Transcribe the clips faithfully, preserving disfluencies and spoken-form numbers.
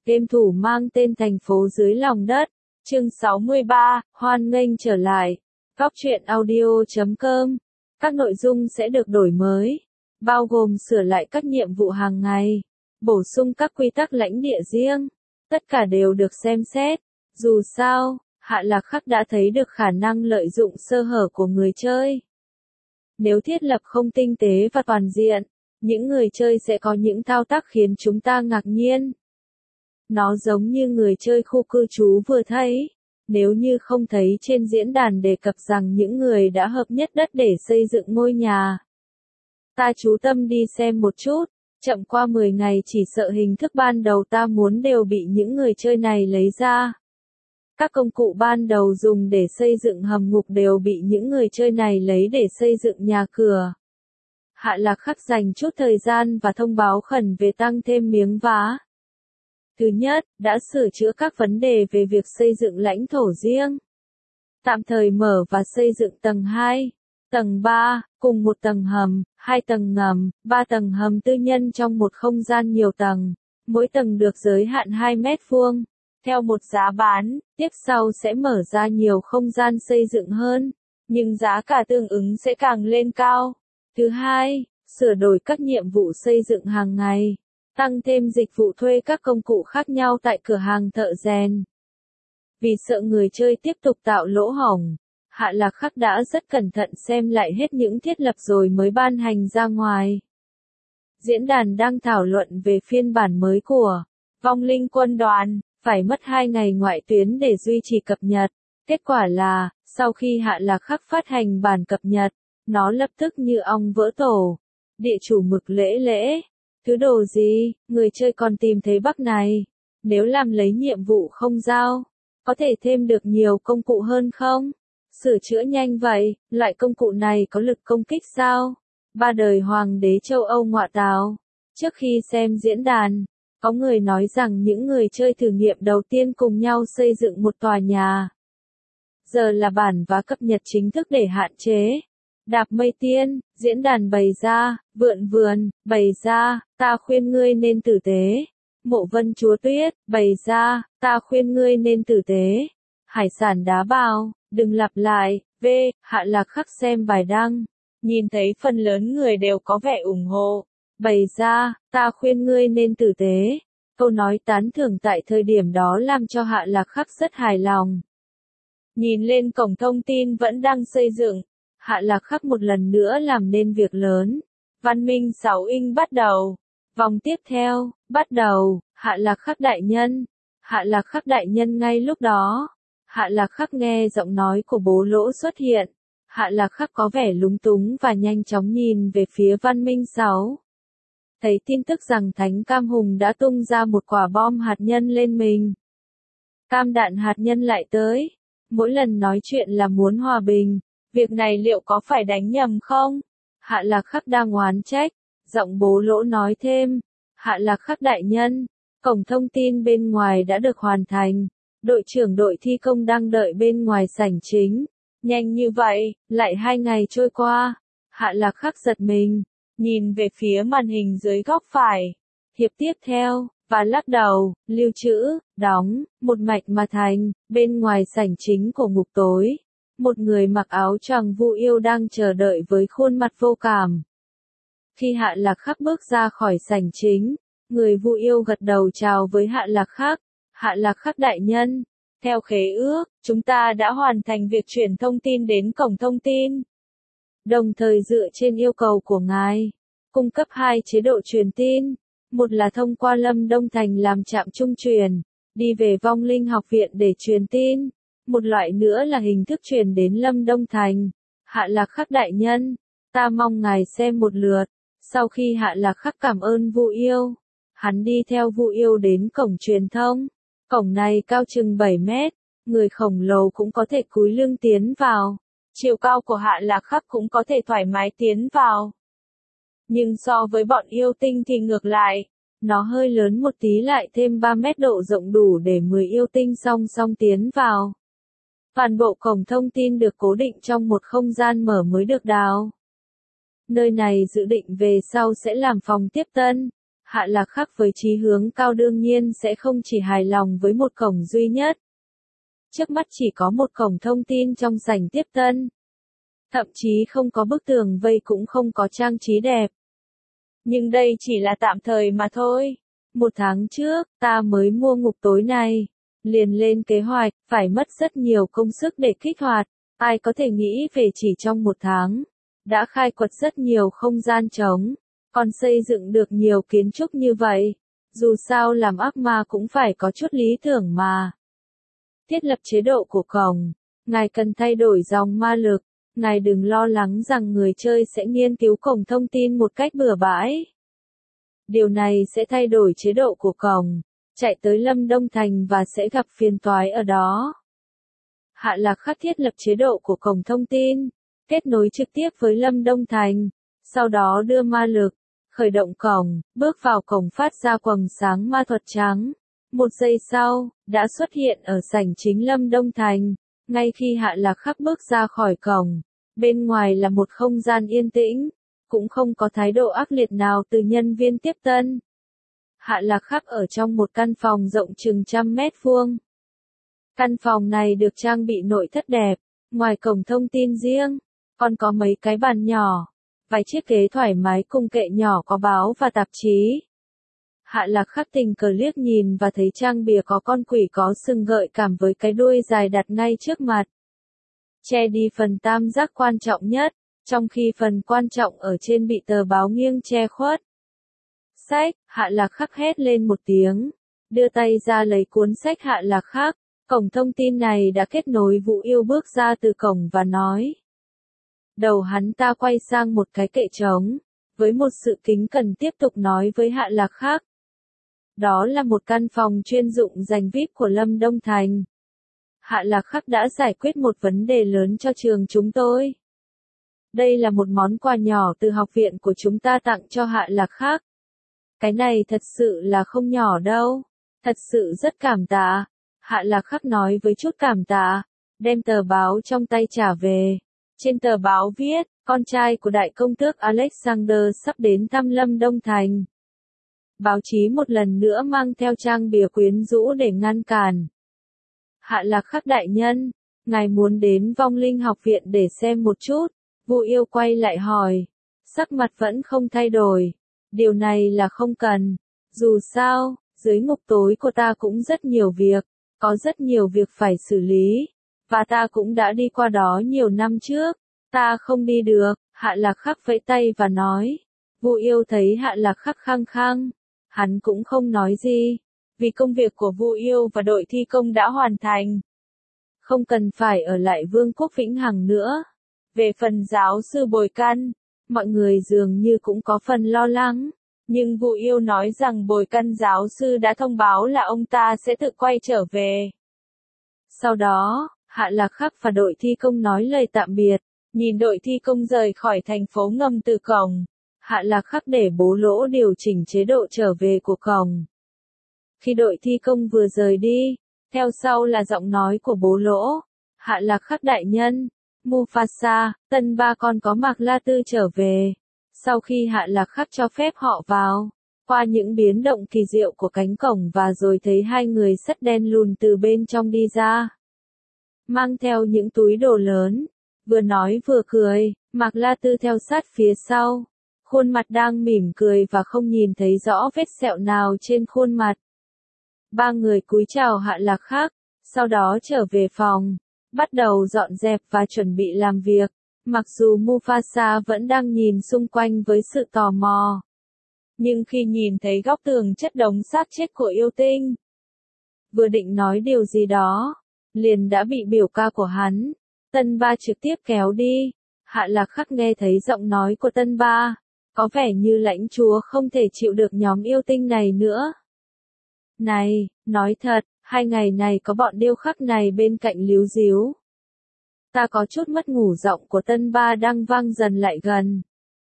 Game thủ mang tên Thành phố dưới lòng đất, chương sáu mươi ba, hoan nghênh trở lại. Góc truyện audio chấm com. Các nội dung sẽ được đổi mới, bao gồm sửa lại các nhiệm vụ hàng ngày, bổ sung các quy tắc lãnh địa riêng. Tất cả đều được xem xét. Dù sao, Hạ Lạc Khắc đã thấy được khả năng lợi dụng sơ hở của người chơi. Nếu thiết lập không tinh tế và toàn diện, những người chơi sẽ có những thao tác khiến chúng ta ngạc nhiên. Nó giống như người chơi khu cư trú vừa thấy. Nếu như không thấy trên diễn đàn đề cập rằng những người đã hợp nhất đất để xây dựng ngôi nhà. Ta chú tâm đi xem một chút, chậm qua mười ngày chỉ sợ hình thức ban đầu ta muốn đều bị những người chơi này lấy ra. Các công cụ ban đầu dùng để xây dựng hầm ngục đều bị những người chơi này lấy để xây dựng nhà cửa. Hạ Lạc Khắc dành chút thời gian và thông báo khẩn về tăng thêm miếng vá. Thứ nhất, đã sửa chữa các vấn đề về việc xây dựng lãnh thổ riêng. Tạm thời mở và xây dựng tầng hai, tầng ba, cùng một tầng hầm, hai tầng ngầm, ba tầng hầm tư nhân trong một không gian nhiều tầng. Mỗi tầng được giới hạn hai mét vuông, theo một giá bán, tiếp sau sẽ mở ra nhiều không gian xây dựng hơn, nhưng giá cả tương ứng sẽ càng lên cao. Thứ hai, sửa đổi các nhiệm vụ xây dựng hàng ngày. Tăng thêm dịch vụ thuê các công cụ khác nhau tại cửa hàng thợ rèn. Vì sợ người chơi tiếp tục tạo lỗ hổng, Hạ Lạc Khắc đã rất cẩn thận xem lại hết những thiết lập rồi mới ban hành ra ngoài. Diễn đàn đang thảo luận về phiên bản mới của Vong Linh Quân Đoàn, phải mất hai ngày ngoại tuyến để duy trì cập nhật. Kết quả là, sau khi Hạ Lạc Khắc phát hành bản cập nhật, nó lập tức như ong vỡ tổ. Địa chủ mực lễ lễ. Thứ đồ gì, người chơi còn tìm thấy bug này. Nếu làm lấy nhiệm vụ không giao, có thể thêm được nhiều công cụ hơn không? Sửa chữa nhanh vậy, loại công cụ này có lực công kích sao? Ba đời hoàng đế châu Âu ngọa tào. Trước khi xem diễn đàn, có người nói rằng những người chơi thử nghiệm đầu tiên cùng nhau xây dựng một tòa nhà. Giờ là bản và cập nhật chính thức để hạn chế. Đạp mây tiên, diễn đàn bày ra, vượn vườn, bày ra, ta khuyên ngươi nên tử tế. Mộ Vân Chúa Tuyết, bày ra, ta khuyên ngươi nên tử tế. Hải sản đá bào, đừng lặp lại, v, Hạ Lạc Khắc xem bài đăng. Nhìn thấy phần lớn người đều có vẻ ủng hộ. Bày ra, ta khuyên ngươi nên tử tế. Câu nói tán thưởng tại thời điểm đó làm cho Hạ Lạc Khắc rất hài lòng. Nhìn lên cổng thông tin vẫn đang xây dựng. Hạ Lạc Khắc một lần nữa làm nên việc lớn. Văn minh sáu inch bắt đầu. Vòng tiếp theo, bắt đầu, Hạ Lạc Khắc đại nhân. Hạ Lạc Khắc đại nhân ngay lúc đó. Hạ Lạc Khắc nghe giọng nói của bố lỗ xuất hiện. Hạ Lạc Khắc có vẻ lúng túng và nhanh chóng nhìn về phía văn minh sáu. Thấy tin tức rằng Thánh Cam Hùng đã tung ra một quả bom hạt nhân lên mình. Cam đạn hạt nhân lại tới. Mỗi lần nói chuyện là muốn hòa bình. Việc này liệu có phải đánh nhầm không? Hạ Lạc Khắc đang oán trách. Giọng bố lỗ nói thêm. Hạ Lạc Khắc đại nhân. Cổng thông tin bên ngoài đã được hoàn thành. Đội trưởng đội thi công đang đợi bên ngoài sảnh chính. Nhanh như vậy, lại hai ngày trôi qua. Hạ Lạc Khắc giật mình. Nhìn về phía màn hình dưới góc phải. Hiệp tiếp theo, và lắc đầu, lưu trữ, đóng, một mạch mà thành, bên ngoài sảnh chính của ngục tối. Một người mặc áo choàng Vu Yêu đang chờ đợi với khuôn mặt vô cảm. Khi Hạ Lạc Khắc bước ra khỏi sảnh chính, người Vu Yêu gật đầu chào với Hạ Lạc Khắc. Hạ Lạc Khắc đại nhân, theo khế ước, chúng ta đã hoàn thành việc chuyển thông tin đến cổng thông tin. Đồng thời dựa trên yêu cầu của ngài, cung cấp hai chế độ truyền tin. Một là thông qua Lâm Đông Thành làm trạm trung truyền, đi về Vong Linh Học Viện để truyền tin. Một loại nữa là hình thức truyền đến Lâm Đông Thành. Hạ Lạc Khắc đại nhân, ta mong ngài xem một lượt. Sau khi Hạ Lạc Khắc cảm ơn Vu Yêu, hắn đi theo Vu Yêu đến cổng truyền thông. Cổng này cao chừng bảy mét, người khổng lồ cũng có thể cúi lưng tiến vào. Chiều cao của Hạ Lạc Khắc cũng có thể thoải mái tiến vào. Nhưng so với bọn yêu tinh thì ngược lại, nó hơi lớn một tí, lại thêm ba mét độ rộng đủ để mười yêu tinh song song tiến vào. Toàn bộ cổng thông tin được cố định trong một không gian mở mới được đào. Nơi này dự định về sau sẽ làm phòng tiếp tân. Hạ Lạc Khắc với chí hướng cao đương nhiên sẽ không chỉ hài lòng với một cổng duy nhất. Trước mắt chỉ có một cổng thông tin trong sảnh tiếp tân. Thậm chí không có bức tường vây cũng không có trang trí đẹp. Nhưng đây chỉ là tạm thời mà thôi. Một tháng trước, ta mới mua ngục tối này. Liền lên kế hoạch, phải mất rất nhiều công sức để kích hoạt. Ai có thể nghĩ về chỉ trong một tháng. Đã khai quật rất nhiều không gian trống. Còn xây dựng được nhiều kiến trúc như vậy. Dù sao làm ác ma cũng phải có chút lý tưởng mà. Thiết lập chế độ của cổng. Ngài cần thay đổi dòng ma lực. Ngài đừng lo lắng rằng người chơi sẽ nghiên cứu cổng thông tin một cách bừa bãi. Điều này sẽ thay đổi chế độ của cổng. Chạy tới Lâm Đông Thành và sẽ gặp phiền toái ở đó. Hạ Lạc Khắc thiết lập chế độ của cổng thông tin. Kết nối trực tiếp với Lâm Đông Thành. Sau đó đưa ma lực. Khởi động cổng, bước vào cổng phát ra quầng sáng ma thuật trắng. Một giây sau, đã xuất hiện ở sảnh chính Lâm Đông Thành. Ngay khi Hạ Lạc Khắc bước ra khỏi cổng, bên ngoài là một không gian yên tĩnh, cũng không có thái độ ác liệt nào từ nhân viên tiếp tân. Hạ Lạc Khắc ở trong một căn phòng rộng chừng trăm mét vuông. Căn phòng này được trang bị nội thất đẹp, ngoài cổng thông tin riêng, còn có mấy cái bàn nhỏ, vài chiếc ghế thoải mái cùng kệ nhỏ có báo và tạp chí. Hạ Lạc Khắc tình cờ liếc nhìn và thấy trang bìa có con quỷ có sừng gợi cảm với cái đuôi dài đặt ngay trước mặt. Che đi phần tam giác quan trọng nhất, trong khi phần quan trọng ở trên bị tờ báo nghiêng che khuất. Sách, Hạ Lạc Khắc hét lên một tiếng, đưa tay ra lấy cuốn sách Hạ Lạc Khắc. Cổng thông tin này đã kết nối. Vũ Yêu bước ra từ cổng và nói. Đầu hắn ta quay sang một cái kệ trống, với một sự kính cẩn tiếp tục nói với Hạ Lạc Khắc. Đó là một căn phòng chuyên dụng dành vi ai pi của Lâm Đông Thành. Hạ Lạc Khắc đã giải quyết một vấn đề lớn cho trường chúng tôi. Đây là một món quà nhỏ từ học viện của chúng ta tặng cho Hạ Lạc Khắc. Cái này thật sự là không nhỏ đâu. Thật sự rất cảm tạ. Hạ Lạc Khắc nói với chút cảm tạ, đem tờ báo trong tay trả về. Trên tờ báo viết, con trai của đại công tước Alexander sắp đến thăm Lâm Đông Thành. Báo chí một lần nữa mang theo trang bìa quyến rũ để ngăn cản. Hạ Lạc Khắc đại nhân, ngài muốn đến Vong Linh học viện để xem một chút. Vũ Yêu quay lại hỏi, sắc mặt vẫn không thay đổi. Điều này là không cần. Dù sao, dưới ngục tối của ta cũng rất nhiều việc, có rất nhiều việc phải xử lý. Và ta cũng đã đi qua đó nhiều năm trước. Ta không đi được. Hạ Lạc Khắc vẫy tay và nói. Vũ Yêu thấy Hạ Lạc Khắc khăng khăng. Hắn cũng không nói gì. Vì công việc của Vũ Yêu và đội thi công đã hoàn thành. Không cần phải ở lại Vương quốc Vĩnh Hằng nữa. Về phần giáo sư Bồi Căn, mọi người dường như cũng có phần lo lắng. Nhưng Vũ Yêu nói rằng Bồi Căn giáo sư đã thông báo là ông ta sẽ tự quay trở về. Sau đó, Hạ Lạc Khắc và đội thi công nói lời tạm biệt, nhìn đội thi công rời khỏi thành phố ngầm từ cổng. Hạ Lạc Khắc để Bố Lỗ điều chỉnh chế độ trở về của cổng. Khi đội thi công vừa rời đi, theo sau là giọng nói của Bố Lỗ. Hạ Lạc Khắc đại nhân, Mufasa, Tân Ba con có Mạc La Tư trở về. Sau khi Hạ Lạc Khắc cho phép họ vào, qua những biến động kỳ diệu của cánh cổng và rồi thấy hai người sắt đen lùn từ bên trong đi ra. Mang theo những túi đồ lớn, vừa nói vừa cười, Mạc La Tư theo sát phía sau. Khuôn mặt đang mỉm cười và không nhìn thấy rõ vết sẹo nào trên khuôn mặt. Ba người cúi chào Hạ Lạc Khắc, sau đó trở về phòng, bắt đầu dọn dẹp và chuẩn bị làm việc. Mặc dù Mufasa vẫn đang nhìn xung quanh với sự tò mò. Nhưng khi nhìn thấy góc tường chất đống xác chết của yêu tinh, vừa định nói điều gì đó, liền đã bị biểu ca của hắn, Tân Ba trực tiếp kéo đi. Hạ Lạc Khắc nghe thấy giọng nói của Tân Ba, có vẻ như lãnh chúa không thể chịu được nhóm yêu tinh này nữa. Này, nói thật, hai ngày này có bọn điêu khắc này bên cạnh líu díu. Ta có chút mất ngủ. Giọng của Tân Ba đang vang dần lại gần.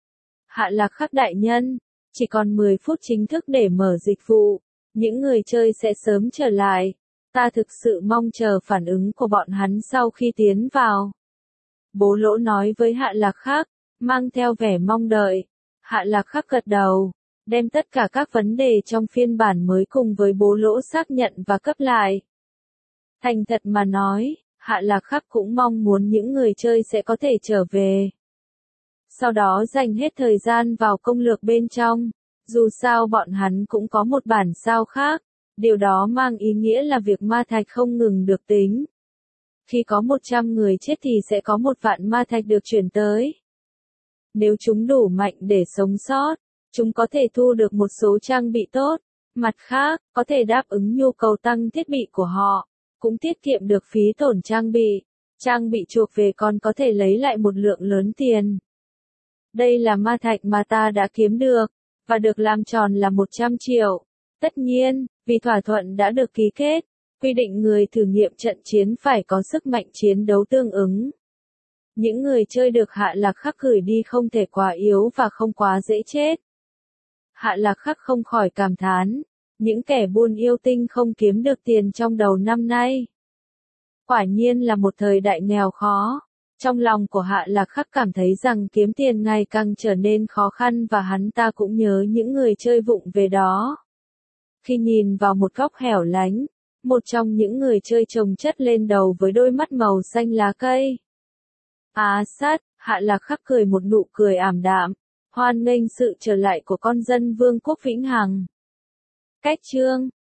Hạ Lạc Khắc đại nhân, chỉ còn mười phút chính thức để mở dịch vụ, những người chơi sẽ sớm trở lại. Ta thực sự mong chờ phản ứng của bọn hắn sau khi tiến vào. Bố Lỗ nói với Hạ Lạc Khắc, mang theo vẻ mong đợi. Hạ Lạc Khắc gật đầu, đem tất cả các vấn đề trong phiên bản mới cùng với bố lỗ xác nhận và cấp lại. Thành thật mà nói, Hạ Lạc Khắc cũng mong muốn những người chơi sẽ có thể trở về. Sau đó dành hết thời gian vào công lược bên trong, dù sao bọn hắn cũng có một bản sao khác, điều đó mang ý nghĩa là việc ma thạch không ngừng được tính. Khi có một trăm người chết thì sẽ có một vạn ma thạch được chuyển tới. Nếu chúng đủ mạnh để sống sót, chúng có thể thu được một số trang bị tốt, mặt khác, có thể đáp ứng nhu cầu tăng thiết bị của họ, cũng tiết kiệm được phí tổn trang bị. Trang bị chuộc về còn có thể lấy lại một lượng lớn tiền. Đây là ma thạch mà ta đã kiếm được, và được làm tròn là một trăm triệu. Tất nhiên, vì thỏa thuận đã được ký kết, quy định người thử nghiệm trận chiến phải có sức mạnh chiến đấu tương ứng. Những người chơi được Hạ Lạc Khắc gửi đi không thể quá yếu và không quá dễ chết. Hạ Lạc Khắc không khỏi cảm thán, những kẻ buôn yêu tinh không kiếm được tiền trong đầu năm nay. Quả nhiên là một thời đại nghèo khó. Trong lòng của Hạ Lạc Khắc cảm thấy rằng kiếm tiền ngày càng trở nên khó khăn và hắn ta cũng nhớ những người chơi vụng về đó. Khi nhìn vào một góc hẻo lánh, một trong những người chơi chồng chất lên đầu với đôi mắt màu xanh lá cây. Á sát, Hạ Lạc Khắc cười một nụ cười ảm đạm, hoan nghênh sự trở lại của con dân vương quốc vĩnh hằng. Cách chương